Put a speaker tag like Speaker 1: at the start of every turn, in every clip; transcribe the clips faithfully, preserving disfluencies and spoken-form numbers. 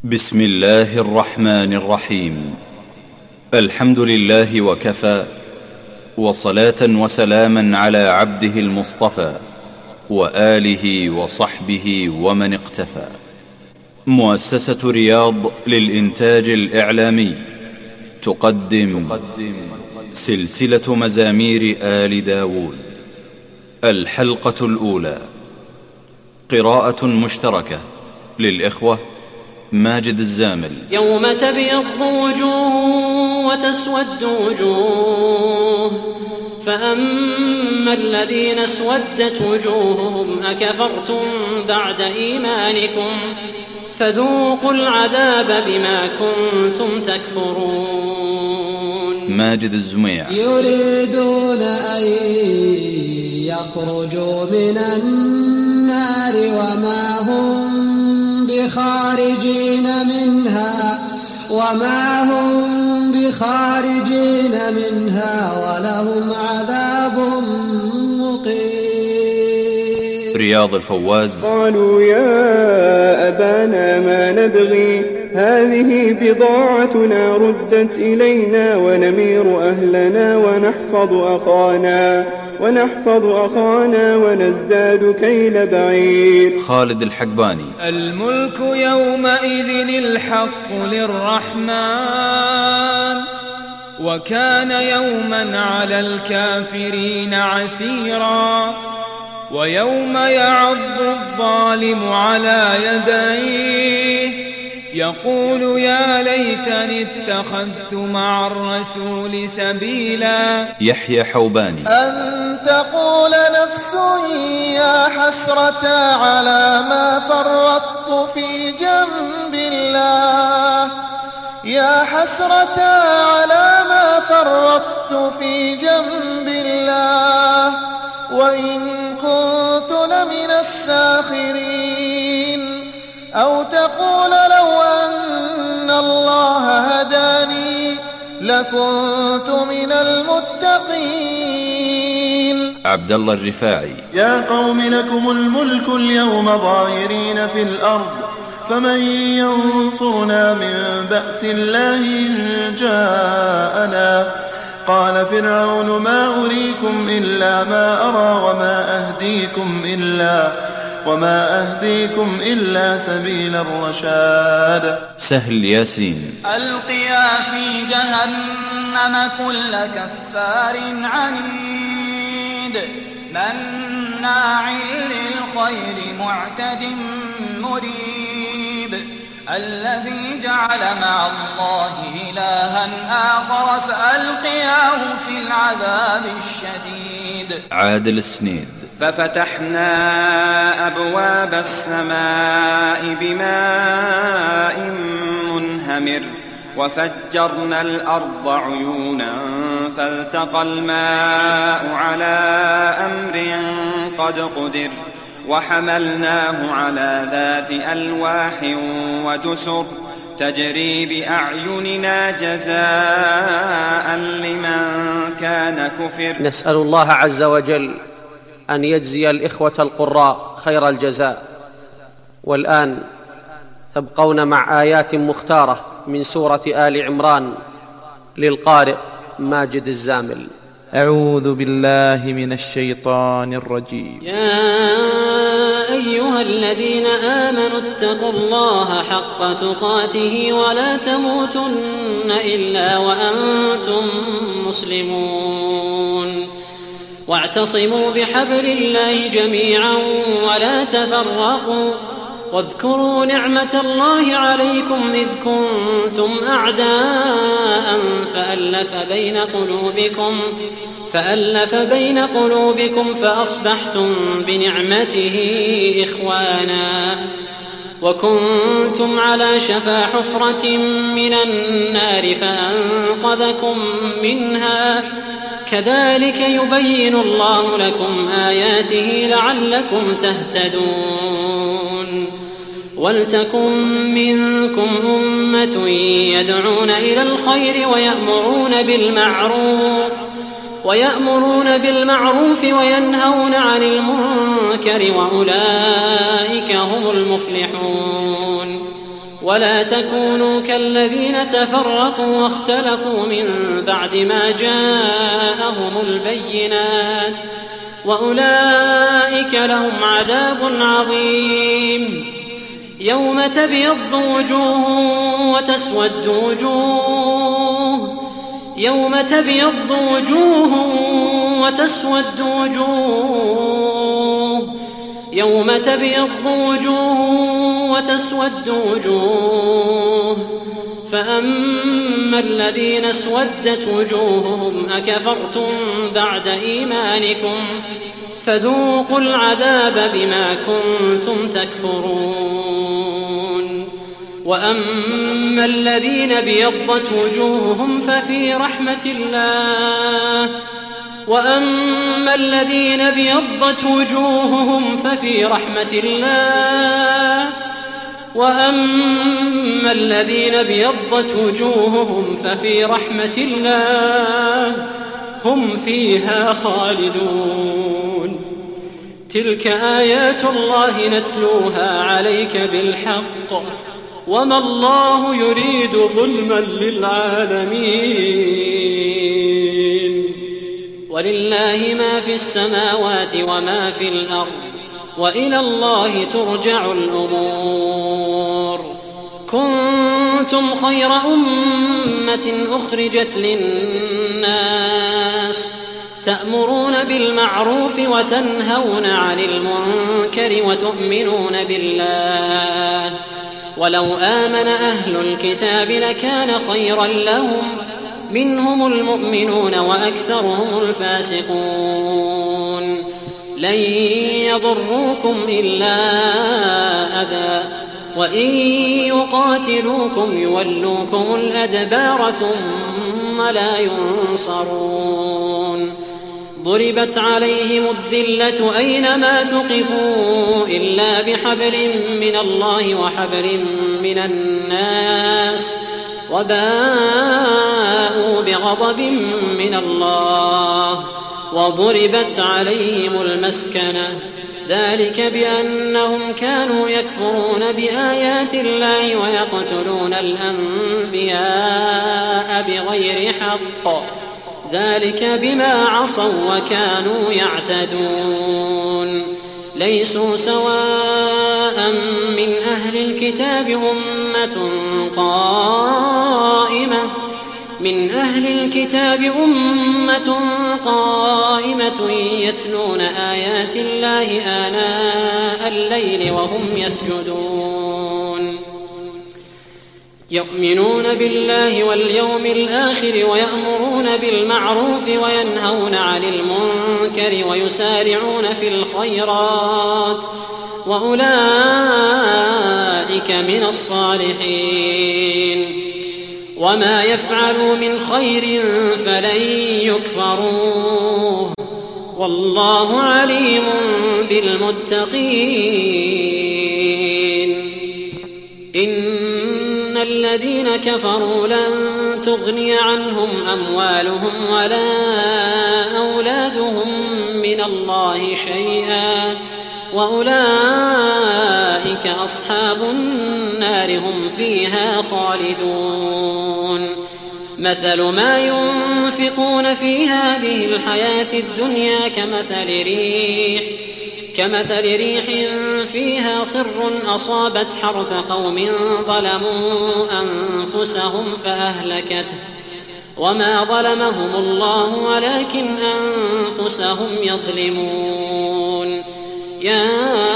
Speaker 1: بسم الله الرحمن الرحيم. الحمد لله وكفى، وصلاة وسلاما على عبده المصطفى وآله وصحبه ومن اقتفى. مؤسسة رياض للإنتاج الإعلامي تقدم سلسلة مزامير آل داود. الحلقة الأولى قراءة مشتركة للإخوة ماجد الزامل.
Speaker 2: يوم تبيض وجوه وتسود وجوه، فأما الذين اسودت وجوههم أكفرتم بعد إيمانكم فذوقوا العذاب بما كنتم تكفرون.
Speaker 1: ماجد الزميع.
Speaker 3: يريدون أن يخرجوا من النار وما هم بخارجين منها وما هم بخارجين منها ولهم عذاب مقيم.
Speaker 1: رياض الفواز.
Speaker 4: قالوا يا أبانا ما نبغي، هذه بضاعتنا ردت إلينا ونمير أهلنا ونحفظ أخانا ونحفظ أخانا ونزداد كيل بعير.
Speaker 1: خالد الحقباني.
Speaker 5: الملك يومئذ الحق للرحمن، وكان يوما على الكافرين عسيرا. ويوم يعض الظالم على يديه يقول يا ليتني اتخذت مع الرسول سبيلا.
Speaker 1: يحيى حوباني.
Speaker 6: أن تقول نفس يا حسرة على ما فرطت في جنب الله، يا حسرة على ما فرطت في جنب الله، وإن كنت لمن الساخرين. أو تقول لو أن الله هداني لكنت من المتقين.
Speaker 1: عبد الله الرفاعي.
Speaker 7: يا قوم لكم الملك اليوم ظاهرين في الأرض، فمن ينصرنا من بأس الله إن جاءنا. قال فرعون ما أريكم إلا ما أرى وما أهديكم إلا وما أهديكم إلا سبيل الرشاد.
Speaker 1: سهل ياسين.
Speaker 8: ألقيا في جهنم كل كفار عنيد، مناع للخير معتد مريب، الذي جعل مع الله إلها آخر فألقياه في العذاب الشديد.
Speaker 1: عادل السنيد.
Speaker 4: ففتحنا أبواب السماء بماء منهمر وفجرنا الأرض عيونا فالتقى الماء على أمر قد قدر وحملناه على ذات ألواح ودسر تجري بأعيننا جزاء لمن كان كفر.
Speaker 9: نسأل الله عز وجل أن يجزي الإخوة القراء خير الجزاء. والآن تبقون مع آيات مختارة من سورة آل عمران للقارئ ماجد الزامل.
Speaker 10: أعوذ بالله من الشيطان الرجيم.
Speaker 2: يا أيها الذين آمنوا اتقوا الله حق تقاته ولا تموتن إلا وأنتم مسلمون، واعتصموا بحبل الله جميعا ولا تفرقوا، واذكروا نعمة الله عليكم إذ كنتم أعداء فألف بين قلوبكم فألف بين قلوبكم فأصبحتم بنعمته إخوانا، وكنتم على شفا حفرة من النار فأنقذكم منها. كذلك يبين الله لكم آياته لعلكم تهتدون. ولتكن منكم أمة يدعون إلى الخير ويأمرون بالمعروف ويأمرون بالمعروف وينهون عن المنكر وأولئك هم المفلحون. ولا تكونوا كالذين تفرقوا واختلفوا من بعد ما جاءهم البينات وأولئك لهم عذاب عظيم. يوم تبيض وجوه وتسود وجوه يوم تبيض وجوه وتسود وجوه يوم تبيض وجوه وتسود وجوه فأما الذين اسودت وجوههم أكفرتم بعد إيمانكم فذوقوا العذاب بما كنتم تكفرون. وأما الذين ابيضت وجوههم ففي رحمة الله وأما الذين ابيضت وجوههم ففي رحمة الله وأما الذين ابيضت وجوههم ففي رحمة الله هم فيها خالدون. تلك آيات الله نتلوها عليك بالحق وما الله يريد ظلما للعالمين. ولله ما في السماوات وما في الأرض وإلى الله ترجع الأمور. كنتم خير أمة أخرجت للناس تأمرون بالمعروف وتنهون عن المنكر وتؤمنون بالله ولو آمن أهل الكتاب لكان خيرا لهم منهم المؤمنون وأكثرهم الفاسقون. لن يضروكم إلا أذى وإن يقاتلوكم يولوكم الأدبار ثم لا ينصرون. ضربت عليهم الذلة أينما ثقفوا إلا بحبل من الله وحبل من الناس وباءوا بغضب من الله وضربت عليهم المسكنة ذلك بأنهم كانوا يكفرون بآيات الله ويقتلون الأنبياء بغير حق ذلك بما عصوا وكانوا يعتدون. ليسوا سواء من أهل الكتاب أمة قائمة من أهل الكتاب أمة قائمة يتلون آيات الله آناء الليل وهم يسجدون يؤمنون بالله واليوم الآخر ويأمرون بالمعروف وينهون عن المنكر ويسارعون في الخيرات وأولئك من الصالحين. وما يفعلوا من خير فلن يكفروه والله عليم بالمتقين. إن الذين كفروا لن تغني عنهم أموالهم ولا أولادهم من الله شيئا وأولئك أصحاب النار هم فيها خالدون. مثل ما ينفقون في هذه الحياة الدنيا كمثل ريح كمثل ريح فيها صر أصابت حرث قوم ظلموا أنفسهم فأهلكته وما ظلمهم الله ولكن أنفسهم يظلمون. يا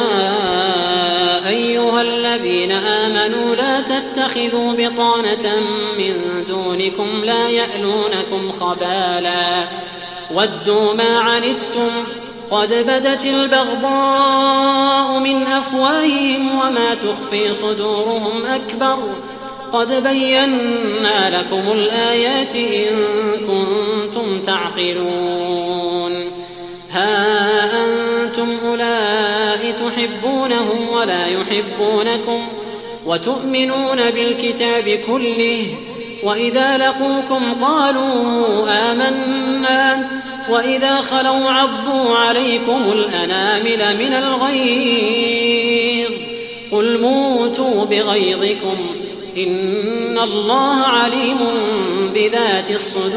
Speaker 2: أيها الذين آمنوا لا تتخذوا بطانة من دونكم لا يألونكم خبالا ودوا ما عنتم قد بدت البغضاء من أفواههم وما تخفي صدورهم أكبر قد بينا لكم الآيات إن كنتم تعقلون. ها أنتم أولئك تحبونهم ولا يحبونكم وتؤمنون بالكتاب كله وإذا لقوكم قالوا آمنا وإذا خلوا عضوا عليكم الأنامل من الغيظ قل موتوا بغيظكم إن الله عليم بذات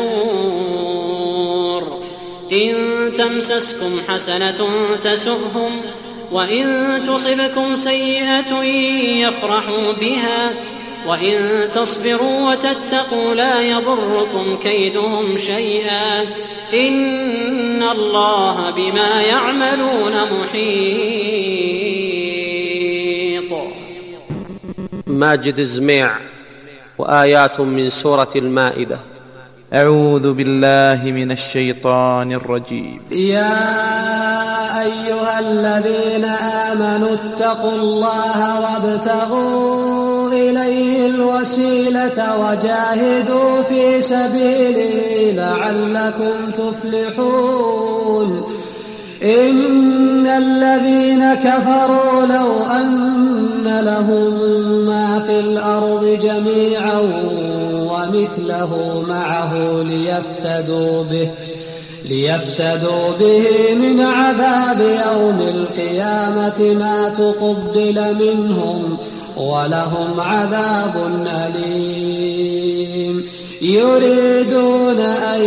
Speaker 2: الصدور. إن تمسسكم حسنة تسؤهم وإن تصبكم سيئة يفرحوا بها وإن تصبروا وتتقوا لا يضركم كيدهم شيئا إن الله بما يعملون محيط.
Speaker 9: ماجد الزميع وآيات من سورة المائدة.
Speaker 10: أعوذ بالله من الشيطان الرجيم.
Speaker 3: يا أيها الذين آمنوا اتقوا الله وابتغوا إليه الوسيلة وجاهدوا في سبيله لعلكم تفلحون. إن الذين كفروا لو أن لهم ما في الأرض جميعا ومثله معه ليفتدوا به ليفتدوا به من عذاب يوم القيامة ما تقبل منهم ولهم عذاب أليم. يريدون أن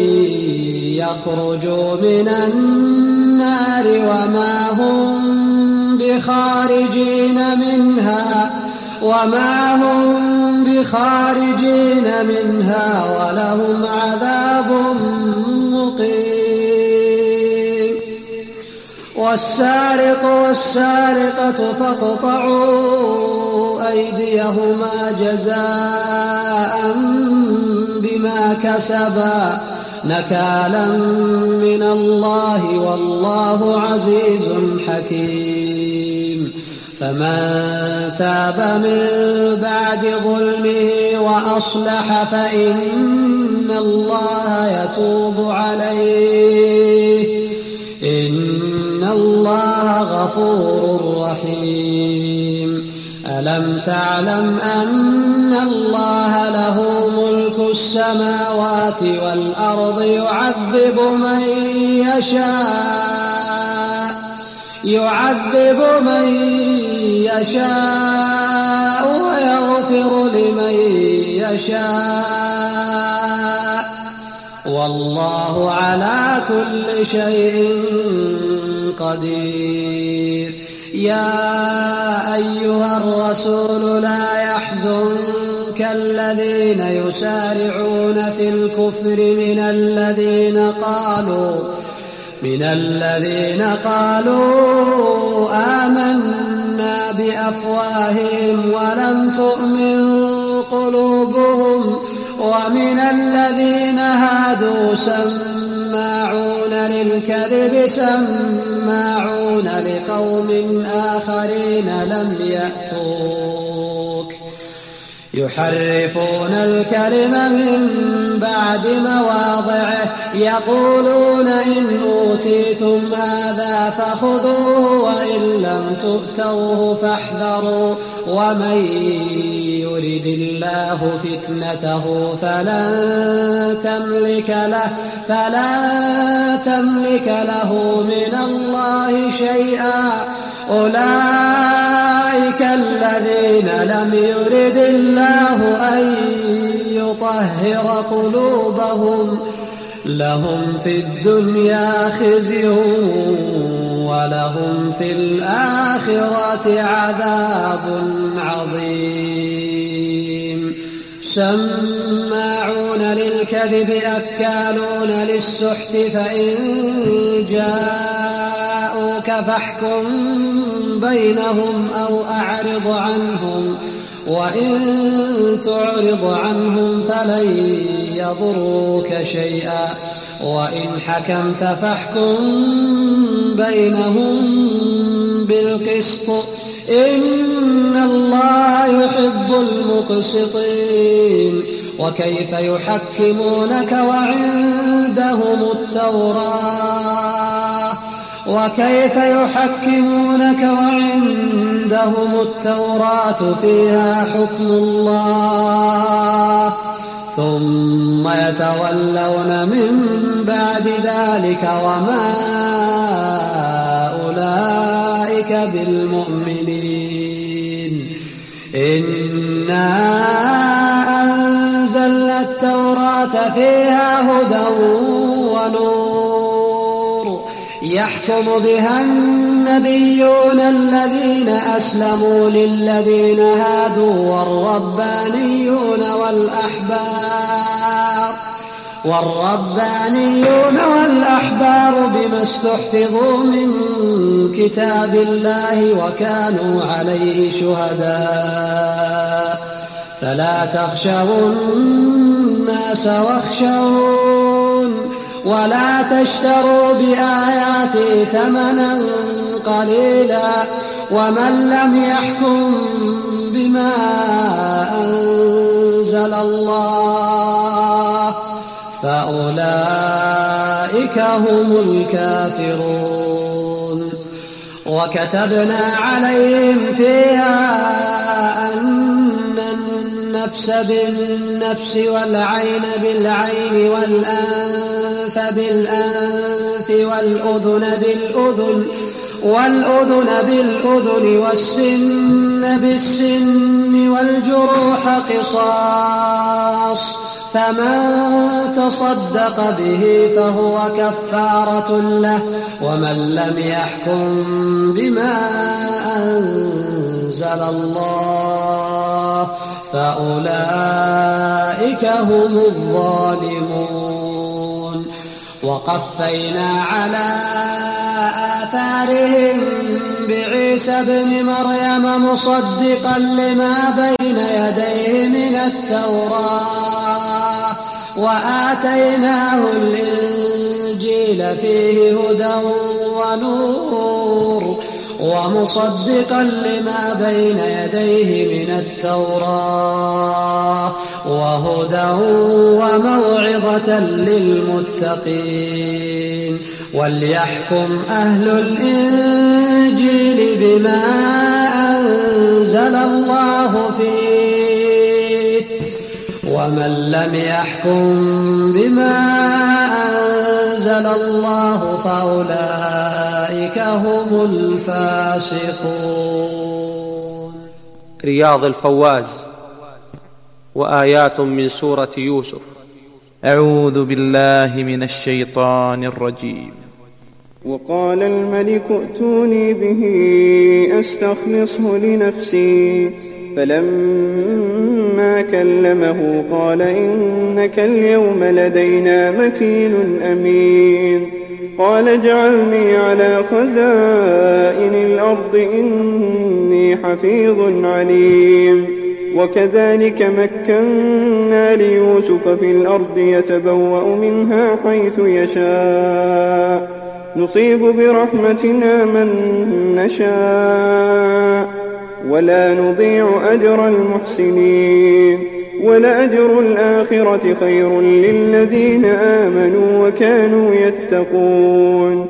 Speaker 3: يخرجوا من النار وما هم بخارجين منها وما هم بخارجين منها ولهم عذاب مقيم. والسارق والسارقة فاقطعوا أيديهما جزاء بما كسبا نكالا من الله والله عزيز حكيم. فمن تاب من بعد ظلمه وأصلح فإن الله يتوب عليه إن الله غفور رحيم. ألم تعلم أن الله له ملك السماوات والأرض يعذب من يشاء يعذب من يشاء ويغفر لمن يشاء والله على كل شيء قدير. يا أيها الرسول لا يحزنك الذين يسارعون في الكفر من الذين قالوا من الذين قالوا آمنا بأفواههم ولم تؤمن قلوبهم ومن الذين هادوا سماعون للكذب سماعون لقوم آخرين لم يأتوك يحرفون الكلم من بعد مواضعه يقولون إن أوتيتم هذا فخذوه وإن لم تؤتوه فاحذروا ومن يرد الله فتنته فلن تملك له فلن تملك له من الله شيئا. أولئك الذين لم يرد الله أن يطهر قلوبهم لهم في الدنيا خزي ولهم في الآخرة عذاب عظيم. سماعون للكذب أكالون للسحت فإن جاءوك فاحكم بينهم أو أعرض عنهم وإن تعرض عنهم فلن يضروك شيئا وإن حكمت فاحكم بينهم بالقسط إن الله يحب المقسطين. وكيف يحكمونك وعندهم التوراة وكيف يحكمونك وعندهم التوراة فيها حكم الله ثم يتولون من بعد ذلك وما أولئك بالمؤمنين. التوراة فيها هدى ونور يحكم بها النبيون الذين أسلموا للذين هادوا والربانيون والأحبار والربانيون والأحبار بما استحفظوا من كتاب الله وكانوا عليه شهداء فلا تخشوا الناس واخشون ولا تشتروا بآياتي ثمنا قليلا ومن لم يحكم بما أنزل الله فأولئك هم الكافرون وكتبنا عليهم فيها أن النفس بالنفس والعين بالعين والأنف بالأنف والأذن بالأذن والأذن بالأذن والسن بالسن والجروح قصاص فمن تصدق به فهو كفارة له ومن لم يحكم بما أنزل الله فأولئك هم الظالمون وقفينا على آثارهم بعيسى ابن مريم مصدقا لما بين يديه من التوراة وآتيناه الإنجيل فيه هدى ونور ومصدقا لما بين يديه من التوراة وهدى وموعظة للمتقين وليحكم أهل الإنجيل بما أنزل الله فيه ومن لم يحكم بما أنزل الله فأولئك هم الفاسقون.
Speaker 9: رياض الفواز وآيات من سورة يوسف.
Speaker 10: أعوذ بالله من الشيطان الرجيم.
Speaker 11: وقال الملك ائتوني به أستخلصه لنفسي فلما كلمه قال إنك اليوم لدينا مكين أمين قال اجعلني على خزائن الأرض إني حفيظ عليم وكذلك مكنا ليوسف في الأرض يتبوأ منها حيث يشاء نصيب برحمتنا من نشاء ولا نضيع أجر المحسنين ولأجر الآخرة خير للذين آمنوا وكانوا يتقون.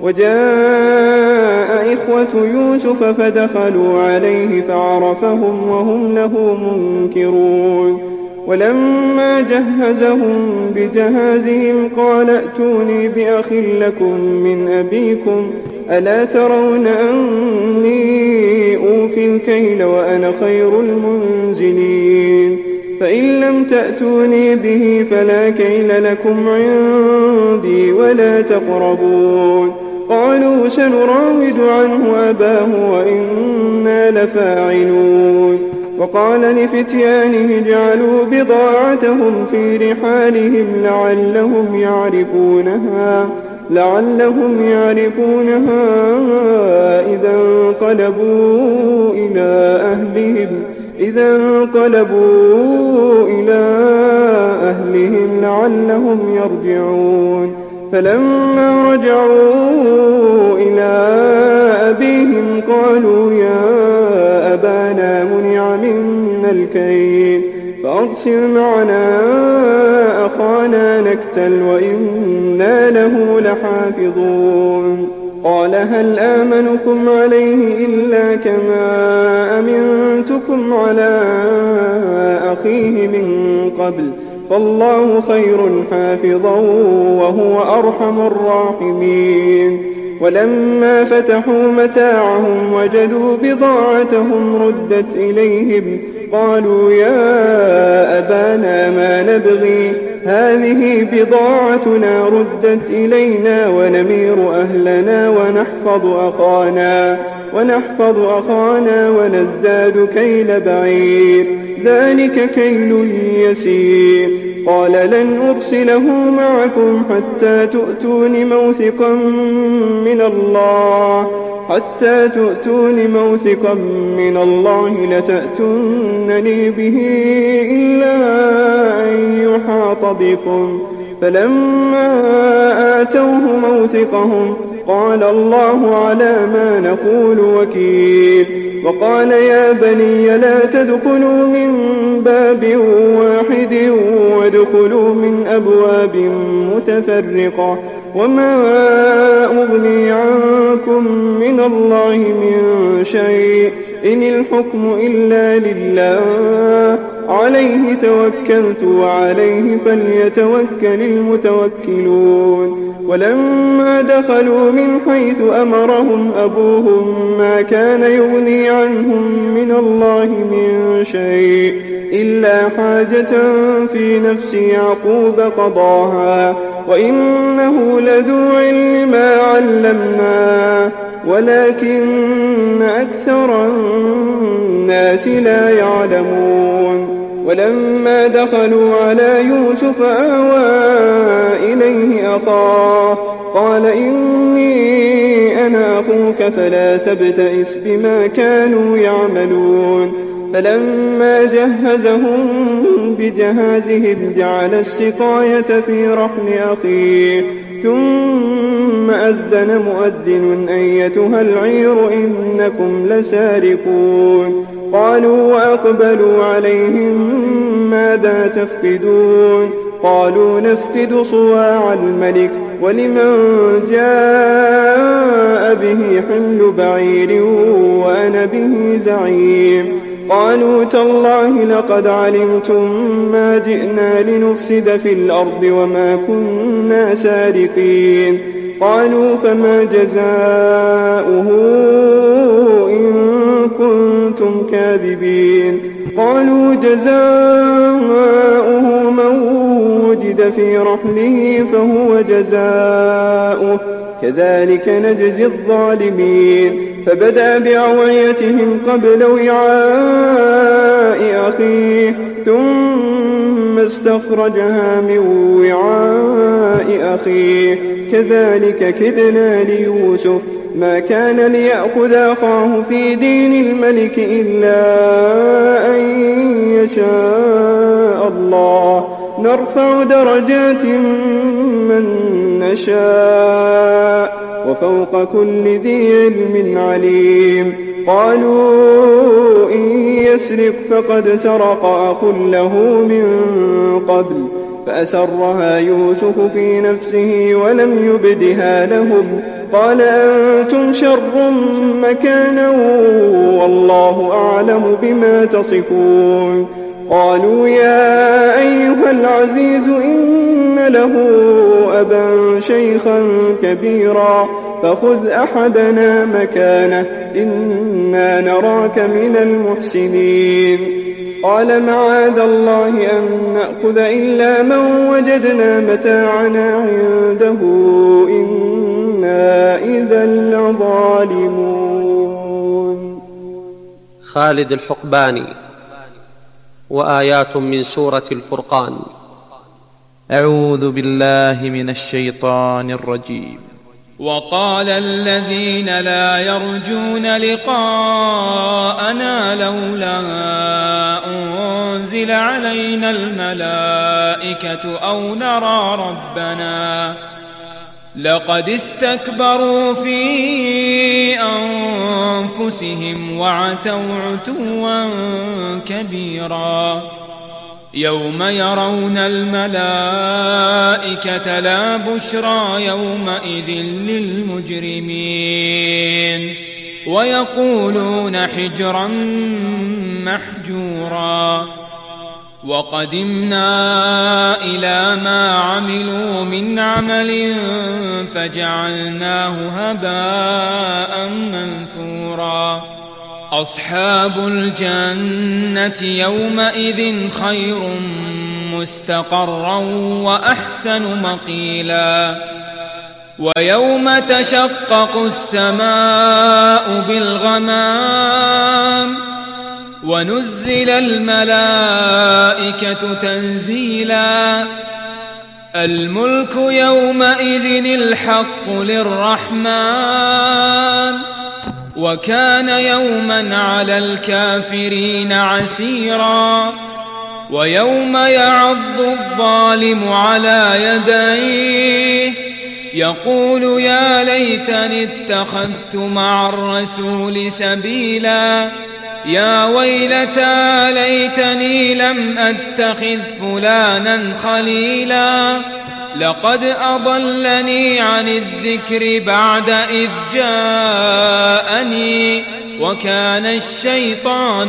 Speaker 11: وجاء إخوة يوسف فدخلوا عليه فعرفهم وهم له منكرون ولما جهزهم بجهازهم قال ائتوني بأخ لكم من أبيكم ألا ترون أني أوفي الكيل وأنا خير المنزلين فإن لم تأتوني به فلا كيل لكم عندي ولا تقربون. قالوا سنراود عنه أباه وإنا لفاعلون. وقال لفتيانه اجعلوا بضاعتهم في رحالهم لعلهم يعرفونها لعلهم يعرفونها إذا انقلبوا إلى أهلهم إذا انقلبوا إلى أهلهم لعلهم يرجعون. فلما رجعوا إلى أبيهم قالوا يا أبانا منع منا الكيل فأرسل معنا أخانا نكتل وإنا له لحافظون. قال هل آمنكم عليه إلا كما أمنتكم على أخيه من قبل فالله خير حافظا وهو أرحم الراحمين. ولما فتحوا متاعهم وجدوا بضاعتهم ردت إليهم قالوا يا أبانا ما نبغي هذه بضاعتنا ردت إلينا ونمير أهلنا ونحفظ أخانا ونحفظ أخانا ونزداد كيل بعير ذلك كيل يسير قال لن أرسله معكم حتى تؤتون موثقا من الله حتى تؤتون موثقا من الله لتأتونني به إلا أن يحاط بكم فلما آتوه موثقهم قال الله على ما نقول وكيل وقال يا بني لا تدخلوا من باب واحد وادخلوا من أبواب متفرقة وما أغني عنكم من الله من شيء إن الحكم إلا لله عليه توكلت وعليه فليتوكل المتوكلون ولما دخلوا من حيث أمرهم أبوهم ما كان يغني عنهم من الله من شيء إلا حاجة في نفس يعقوب قضاها وإنه لذو علم ما علمناه ولكن أكثر الناس لا يعلمون ولما دخلوا على يوسف آوى إليه أخاه قال إني أنا أخوك فلا تبتئس بما كانوا يعملون فلما جهزهم بجهازهم جعل السقاية في رحل أخيه ثم أذن مؤذن أيتها العير إنكم لسارقون قالوا وأقبلوا عليهم ماذا تفقدون قالوا نفقد صواع الملك ولمن جاء به حمل بعير وأنا به زعيم قالوا تالله لقد علمتم ما جئنا لنفسد في الأرض وما كنا سارقين قالوا فما جزاؤه إن كنتم كاذبين قالوا جزاؤه من وجد في رحله فهو جزاؤه كذلك نجزي الظالمين فبدأ بأوعيتهم قبل وعاء أخيه ثم استخرجها من وعاء أخيه كذلك كدنا ليوسف ما كان ليأخذ أخاه في دين الملك إلا أن يشاء الله نرفع درجات من نشاء وفوق كل ذي علم عليم قالوا إن يسرق فقد سرق أخ له من قبل فأسرها يوسف في نفسه ولم يبدها لهم قال أنتم شر مكانا والله أعلم بما تصفون قالوا يا أيها العزيز إن له أبا شيخا كبيرا فخذ أحدنا مكانه إنا نراك من المحسنين قال معاذ الله أن نأخذ إلا من وجدنا متاعنا عنده إنا إذا لظالمون.
Speaker 9: خالد الحقباني. وآيات من سورة الفرقان.
Speaker 10: أعوذ بالله من الشيطان الرجيم.
Speaker 5: وقال الذين لا يرجون لقاءنا لولا أنزل علينا الملائكة أو نرى ربنا لقد استكبروا في أنفسهم وعتوا عتوا كبيرا يوم يرون الملائكة لا بشرى يومئذ للمجرمين ويقولون حجرا محجورا وقدمنا إلى ما عملوا من عمل فجعلناه هباء منثورا أصحاب الجنة يومئذ خير مستقرا وأحسن مقيلا ويوم تشقق السماء بالغمام ونزل الملائكة تنزيلا الملك يومئذ الحق للرحمن وكان يوما على الكافرين عسيرا ويوم يعض الظالم على يديه يقول يا ليتني اتخذت مع الرسول سبيلا يا ويلتى ليتني لم أتخذ فلانا خليلا لقد أضلني عن الذكر بعد إذ جاءني وكان الشيطان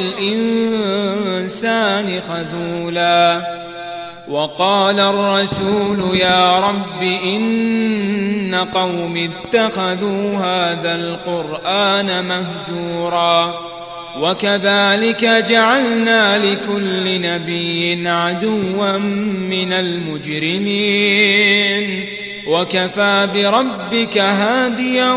Speaker 5: للإنسان خذولا وقال الرسول يا رب إن قوم اتخذوا هذا القرآن مهجورا وكذلك جعلنا لكل نبي عدوا من المجرمين وكفى بربك هاديا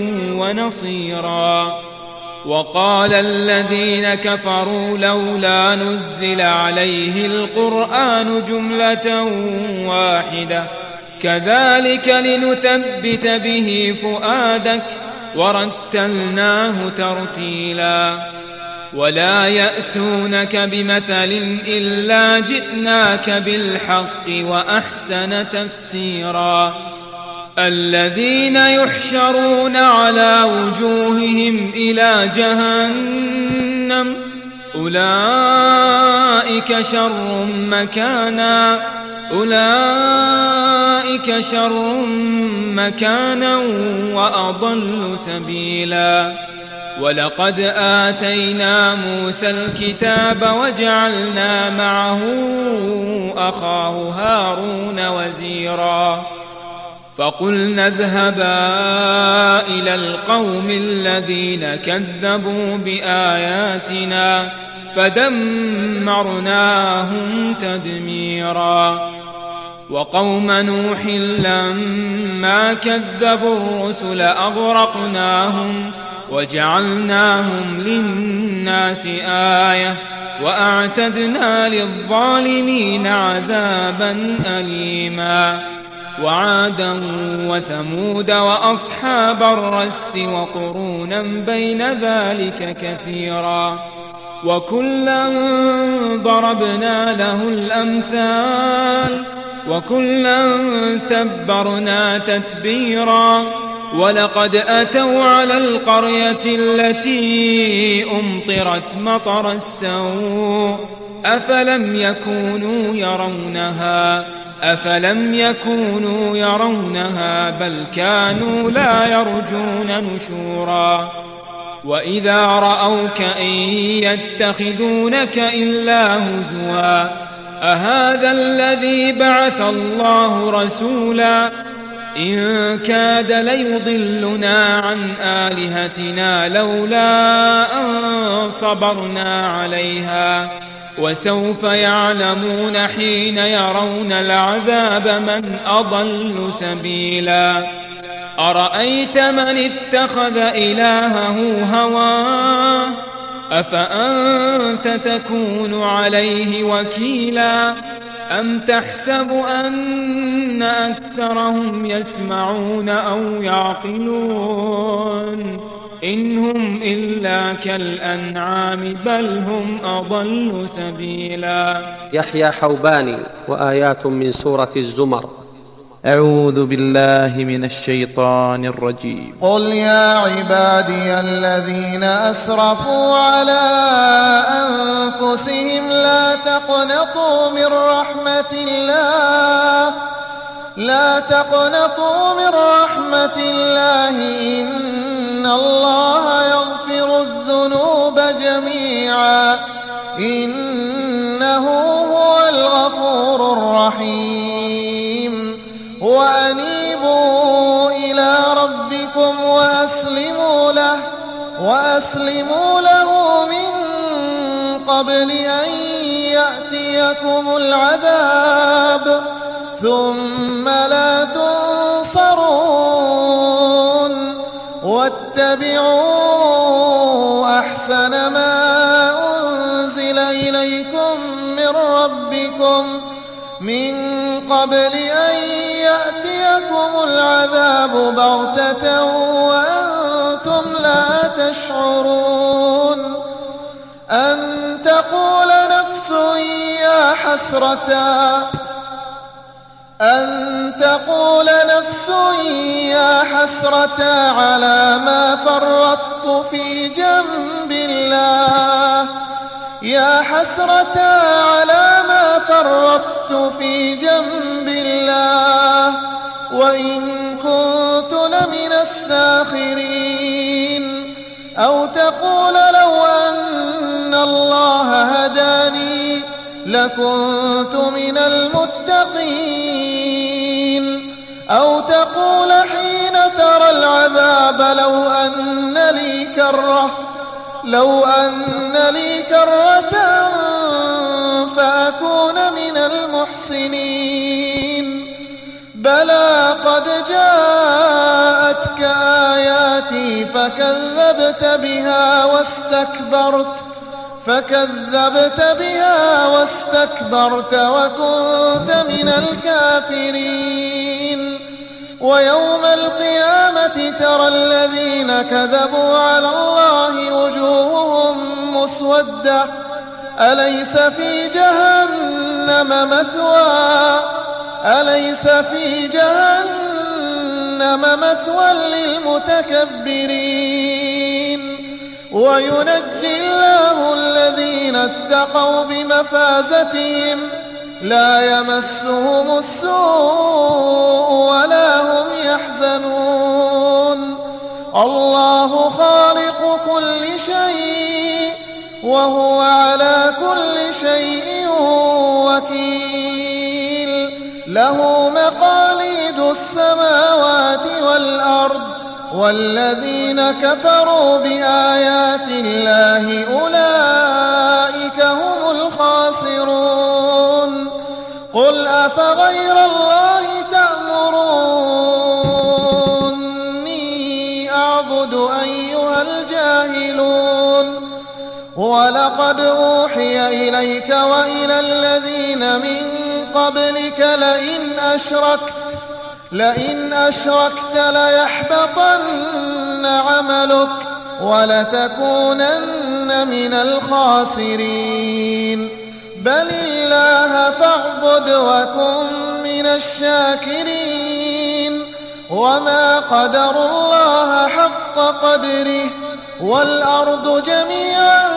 Speaker 5: ونصيرا وقال الذين كفروا لولا نزل عليه القرآن جملة واحدة كذلك لنثبت به فؤادك ورتلناه ترتيلا ولا يأتونك بمثل إلا جئناك بالحق وأحسن تفسيرا الذين يحشرون على وجوههم إلى جهنم أولئك شر مكانا أولئك شر مكانا وأضل سبيلا ولقد آتينا موسى الكتاب وجعلنا معه أخاه هارون وزيرا فقلنا اذهبا إلى القوم الذين كذبوا بآياتنا فدمرناهم تدميرا وقوم نوح لما كذبوا الرسل أغرقناهم وجعلناهم للناس آية وأعتدنا للظالمين عذابا أليما وعادا وثمود وأصحاب الرس وقرونا بين ذلك كثيرا وكلا ضربنا له الأمثال وكلا تبرنا تتبيرا ولقد أتوا على القرية التي أمطرت مطر السوء أفلم يكونوا يرونها أفلم يكونوا يرونها بل كانوا لا يرجون نشورا وإذا رأوك إن يتخذونك إلا هزوا أهذا الذي بعث الله رسولا إن كاد ليضلنا عن آلهتنا لولا أن صبرنا عليها وسوف يعلمون حين يرون العذاب من أضل سبيلا أرأيت من اتخذ إلهه هواه أفأنت تكون عليه وكيلا أم تحسب أن أكثرهم يسمعون أو يعقلون إن هم إلا كالأنعام بل هم أضل سبيلا.
Speaker 9: يحيى حوباني وآيات من سورة الزمر.
Speaker 10: أعوذ بالله من الشيطان الرجيم.
Speaker 6: قل يا عبادي الذين أسرفوا على أنفسهم لا تقنطوا من رحمة الله لا تقنطوا من رحمة الله إن الله يغفر الذنوب جميعا إنه هو الغفور الرحيم وأنيبوا إلى ربكم وأسلموا له وأسلموا له من قبل أن يأتي يأتيكم العذاب ثم لا تنصرون واتبعوا أحسن ما أنزل إليكم من ربكم من قبل أن يأتيكم العذاب بغتة وأنتم لا تشعرون أن تقول نفس يا حسرتا أن تقول نفس يا حسرتا على ما فرطت في جنب الله يا حسرتا على ما فرطت في جنب الله وإن كنت لمن الساخرين أو تقول لو أن الله هداني لكنت من المتقين أو تقول حين ترى العذاب لو أن لي كرة لو أن لي كرة فأكون من المحسنين بلى قد جاءتك آياتي فكذبت بها واستكبرت فكذبت بها واستكبرت وكنت من الكافرين ويوم القيامة ترى الذين كذبوا على الله وجوههم مسودة أليس في جهنم مثوى أليس في جهنم مثوى للمتكبرين وينجي الله الذين اتقوا بمفازتهم لا يمسهم السوء ولا هم يحزنون الله خالق كل شيء وهو على كل شيء وكيل له مقاليد السماوات والأرض والذين كفروا بآيات الله أولئك هم الخاسرون قل أفغير الله تأمروني أعبد أيها الجاهلون ولقد أوحي إليك وإلى الذين من قبلك لئن أشركت لئن أشركت ليحبطن عملك ولتكونن من الخاسرين بل الله فاعبد وكن من الشاكرين وما قدروا الله حق قدره والأرض جميعا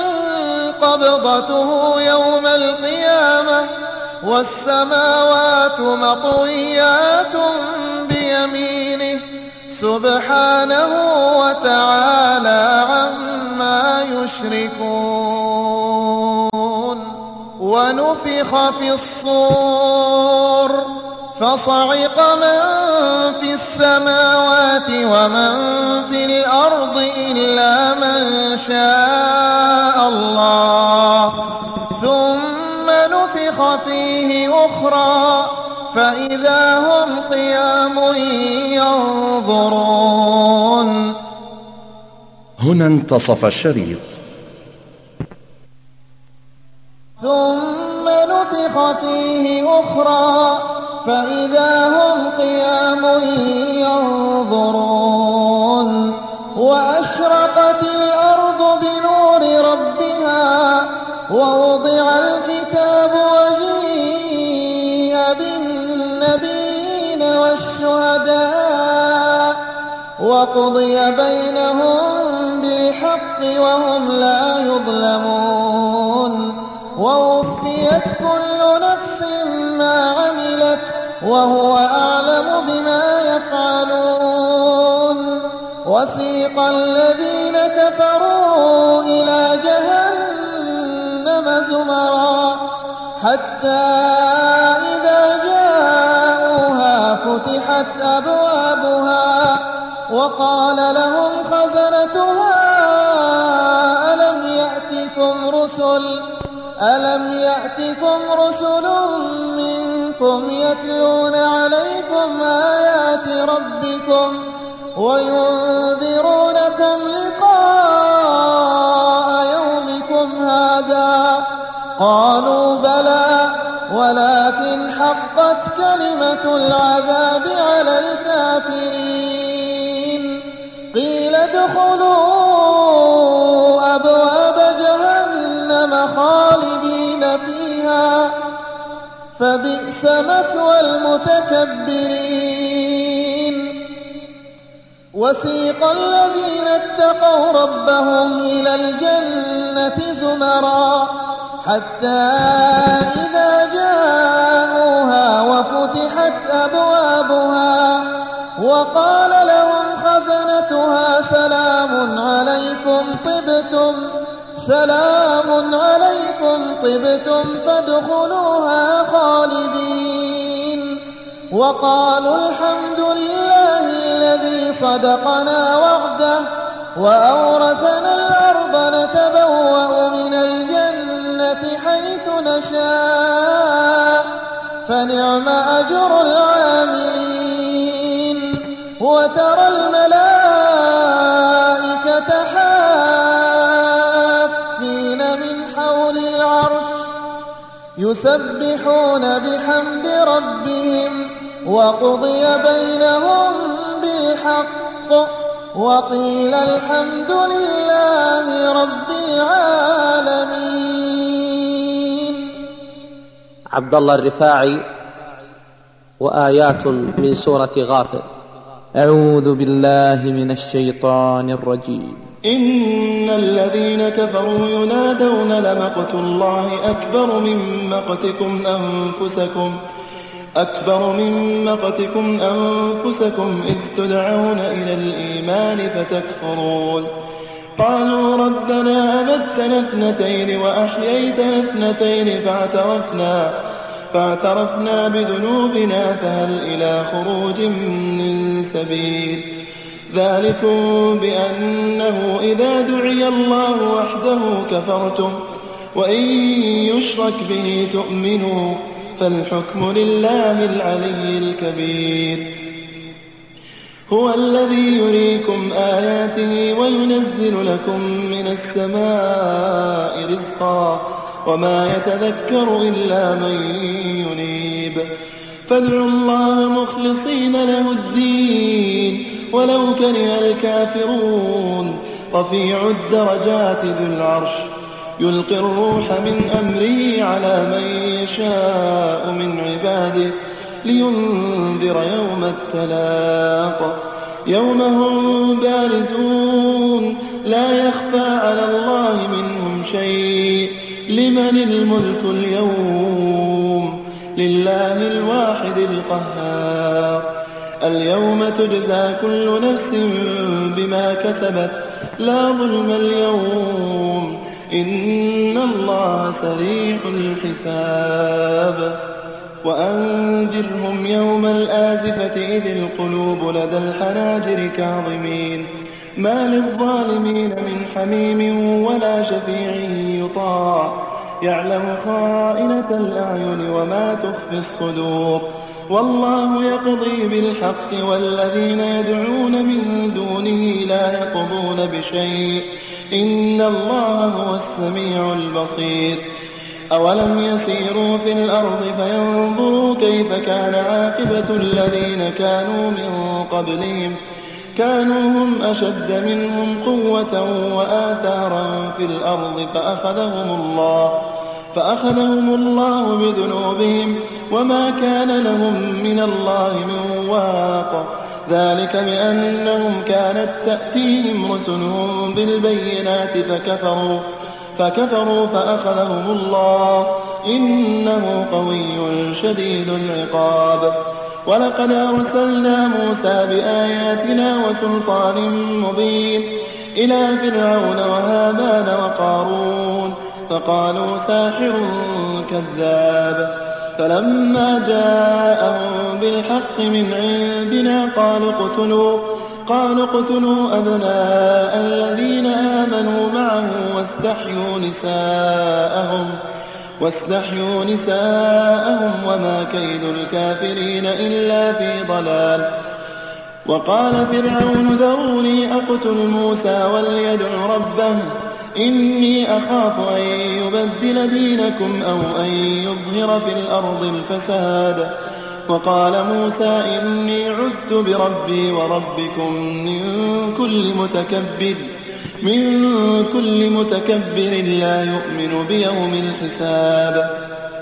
Speaker 6: قبضته يوم القيامة والسماوات مطويات بيمينه سبحانه وتعالى عما يشركون ونفخ في الصور فصعق من في السماوات ومن في الأرض إلا من شاء الله ثم نفخ فيه أخرى فإذا هم قيام ينظرون.
Speaker 12: هنا انتصف الشريط.
Speaker 6: ثم نفخ فيه أخرى فإذا هم قيام ينظرون وأشرقت الأرض بنور ربها ووضع الكتاب وجيء بالنبيين والشهداء وقضي بينهم بالحق وهم لا يظلمون ووفيت كل نفس ما عملت وهو أعلم بما يفعلون. وسيق الذين كفروا إلى جهنم زمرا حتى إذا جاءوها فتحت أبوابها وقال لهم خزنتها ألم يأتكم رسل ألم يأتكم رسل منكم يتلون عليكم آيات ربكم وينذرونكم لقاء يومكم هذا؟ قالوا بلى ولكن حقت كلمة العذاب على الكافرين. قيل ادخلوا أبواب جهنم خالدين فيها فبئس مثوى المتكبرين. وسيق الذين اتقوا ربهم إلى الجنة زمرا حتى إذا جاءوها وفتحت أبوابها وقال لهم خزنتها سلام عليكم طبتم سلام عليكم طبتم فادخلوها خالدين. وقالوا الحمد لله الذي صدقنا وعده وأورثنا الأرض نتبوأ من الجنة حيث نشاء فنعم أجر العاملين. وترى الملائكة حافين من حول العرش يسبحون بحمد ربهم وقضي بينهم بالحق وقيل الحمد لله رب العالمين.
Speaker 9: عبد الله الرفاعي وآيات من سورة غافر.
Speaker 10: أعوذ بالله من الشيطان الرجيم.
Speaker 7: إن الذين كفروا ينادون لمقت الله أكبر من مقتكم أنفسكم أكبر من مقتكم أنفسكم إذ تدعون إلى الإيمان فتكفرون. قالوا ربنا أمتنا اثنتين وأحييتنا اثنتين فاعترفنا فاعترفنا بذنوبنا فهل إلى خروج من سبيل. ذلكم بأنه إذا دعي الله وحده كفرتم وإن يشرك به تؤمنوا فالحكم لله العلي الكبير. هو الذي يريكم آياته وينزل لكم من السماء رزقا وما يتذكر إلا من ينيب. فادعوا الله مخلصين له الدين ولو كره الكافرون. رفيع الدرجات ذو العرش يلقي الروح من أمره على من يشاء من عباده لينذر يوم التلاق. يوم هم بارزون لا يخفى على الله منهم شيء. لمن الملك اليوم؟ لله الواحد القهار. اليوم تجزى كل نفس بما كسبت لا ظلم اليوم إن الله سريع الحساب. وأنذرهم يوم الآزفة إذ القلوب لدى الحناجر كاظمين ما للظالمين من حميم ولا شفيع يطاع يعلم خائنة الأعين وما تخفي الصدور. والله يقضي بالحق والذين يدعون من دونه لا يقضون بشيء إن الله هو السميع البصير. أولم يسيروا في الأرض فينظروا كيف كان عاقبة الذين كانوا من قبلهم كانوا هم أشد منهم قوة وآثارا في الأرض فأخذهم الله فأخذهم الله بذنوبهم وما كان لهم من الله من واق. ذلك بأنهم كانت تأتيهم رسلهم بالبينات فكفروا فكفروا فأخذهم الله إنه قوي شديد العقاب. ولقد أرسلنا موسى بآياتنا وسلطان مبين إلى فرعون وهامان وقارون فقالوا ساحر كذاب. فلما جاءهم بالحق من عندنا قالوا اقتلوا قالوا اقتلوا أبناء الذين آمنوا معه واستحيوا نساءهم واستحيوا نساءهم وما كيد الكافرين إلا في ضلال. وقال فرعون ذروني أقتل موسى وليدع ربه إني أخاف أن يبدل دينكم أو أن يظهر في الأرض الفساد. وقال موسى إني عذت بربي وربكم من كل متكبر من كل متكبر لا يؤمن بيوم الحساب.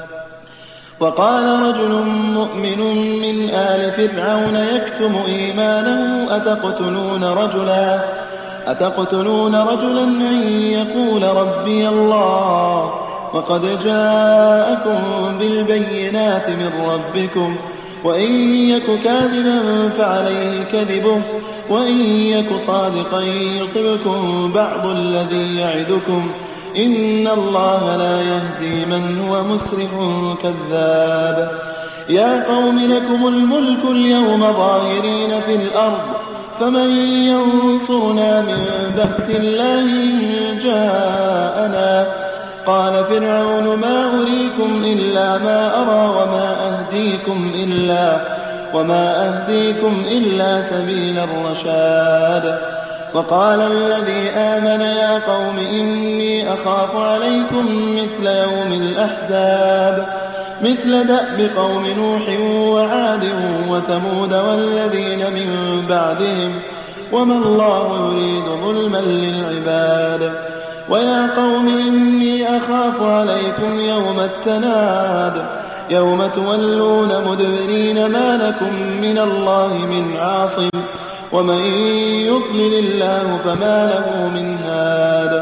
Speaker 7: وقال رجل مؤمن من آل فرعون يكتم إيمانه أتقتلون رجلا أتقتلون رجلا أن يقول ربي الله وقد جاءكم بالبينات من ربكم وإن يك كاذبا فعليه كذبه وإن يك صادقا يصبكم بعض الذي يعدكم إن الله لا يهدي من هو مسرف كذاب. يا قوم لكم الملك اليوم ظاهرين في الأرض فمن ينصرنا من بأس الله إن جاءنا. قال فرعون ما أريكم إلا ما أرى وما أهديكم إلا وما أهديكم إلا سبيل الرشاد. وقال الذي آمن يا قوم إني أخاف عليكم مثل يوم الأحزاب مثل دأب قوم نوح وعاد وثمود والذين من بعدهم وما الله يريد ظلما للعباد. ويا قوم إني أخاف عليكم يوم التناد يوم تولون مدبرين ما لكم من الله من عاصم ومن يضلل الله فما له من هاد.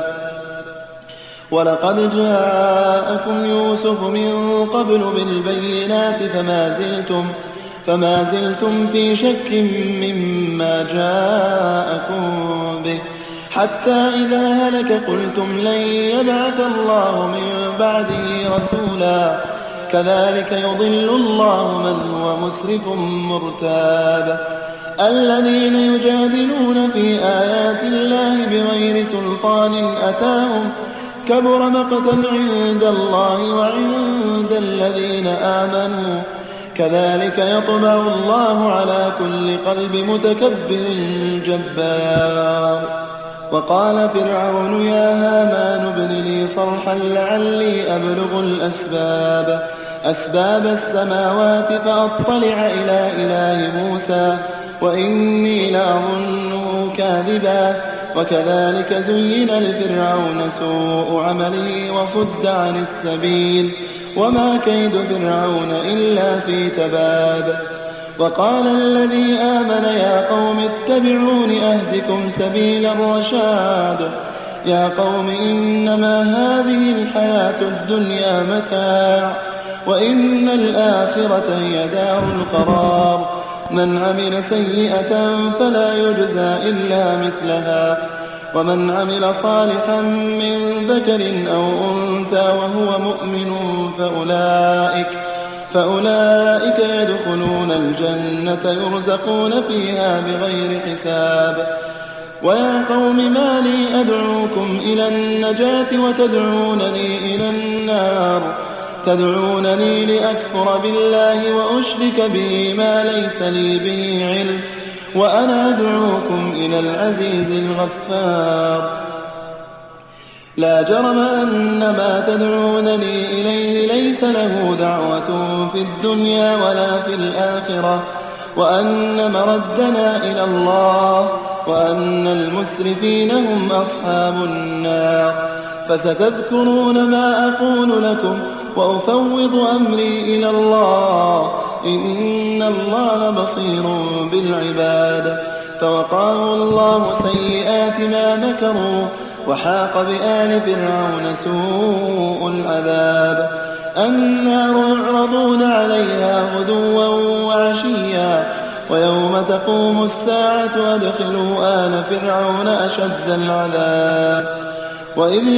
Speaker 7: ولقد جاءكم يوسف من قبل بالبينات فما زلتم فما زلتم في شك مما جاءكم به حتى إذا هلك قلتم لن يبعث الله من بعده رسولا كذلك يضل الله من هو مسرف مرتاب. الذين يجادلون في آيات الله بغير سلطان أتاهم كبر مقتا عند الله وعند الذين آمنوا كذلك يطبع الله على كل قلب متكبر جبار. وقال فرعون يا هامان ابن لي صرحا لعلي أبلغ الأسباب أسباب السماوات فأطلع إلى إله موسى وإني لأظنه كاذبا. وكذلك زين لفرعون سوء عمله وصد عن السبيل وما كيد فرعون إلا في تباب. وقال الذي آمن يا قوم اتبعون أهدكم سبيل الرشاد. يا قوم إنما هذه الحياة الدنيا متاع وإن الآخرة هي دار القرار. من عمل سيئة فلا يجزى إلا مثلها ومن عمل صالحا من ذكر أو أنثى وهو مؤمن فأولئك فأولئك يدخلون الجنة يرزقون فيها بغير حساب. ويا قوم ما لي أدعوكم إلى النجاة وتدعونني إلى النار تدعونني لأكفر بالله وأشرك به ما ليس لي به علم وأنا أدعوكم إلى العزيز الغفار. لا جرم أن ما تدعونني إليه ليس له دعوة في الدنيا ولا في الآخرة وأن مردنا إلى الله وأن المسرفين هم أصحاب النار. فستذكرون ما أقول لكم وأفوض أمري إلى الله إن الله بصير بالعباد. فوقاه الله سيئات ما مكروا وحاق بآل فرعون سوء العذاب. النار يعرضون عليها غدوا وعشيا ويوم تقوم الساعة أدخلوا آل فرعون أشد العذاب. وإذ